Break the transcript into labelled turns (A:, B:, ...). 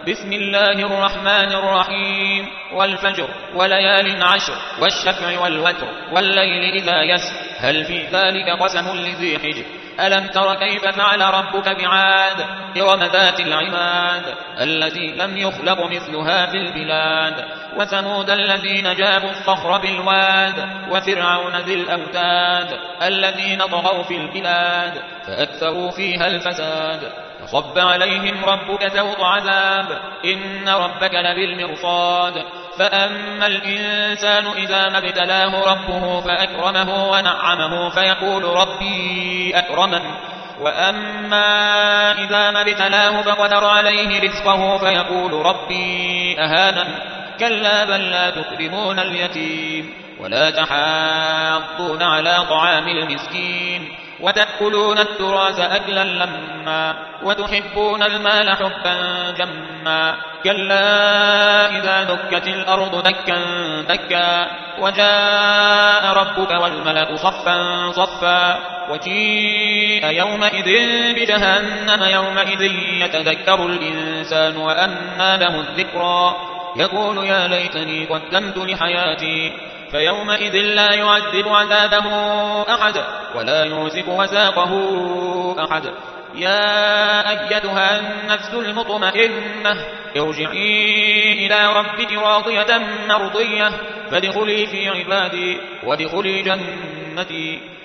A: بسم الله الرحمن الرحيم والفجر وليال عشر والشفع والوتر والليل إذا يسر هل في ذلك قسم لذي حجر ألم تر كيف فعل ربك بعاد إرم ذات العماد التي لم يخلق مثلها في البلاد وثمود الذين جابوا الصخر بالواد وفرعون ذي الأوتاد الذين طغوا في البلاد فأكثروا فيها الفساد فصب عليهم ربك سوط عذاب إن ربك لبالمرصاد فأما الإنسان إذا ما ابتلاه ربه فأكرمه ونعمه فيقول ربي أكرمن وأما إذا ما ابتلاه فقدر عليه رزقه فيقول ربي أهانن كلا بل لا تكرمون اليتيم ولا تحاضون على طعام المسكين وتأكلون التراث أكلا لما وتحبون المال حبا جما كلا إذا دكت الأرض دكا دكا وجاء ربك والملك صفا صفا وجيء يومئذ بجهنم يومئذ يتذكر الإنسان وأنى له الذكرى يقول يا ليتني قدمت لحياتي فيومئذ لا يعذب عذابه أحد ولا يوثق وثاقه أحد يا أيتها النفس المطمئنة ارجعي إلى ربك راضية مرضية فادخلي في عبادي وادخلي جنتي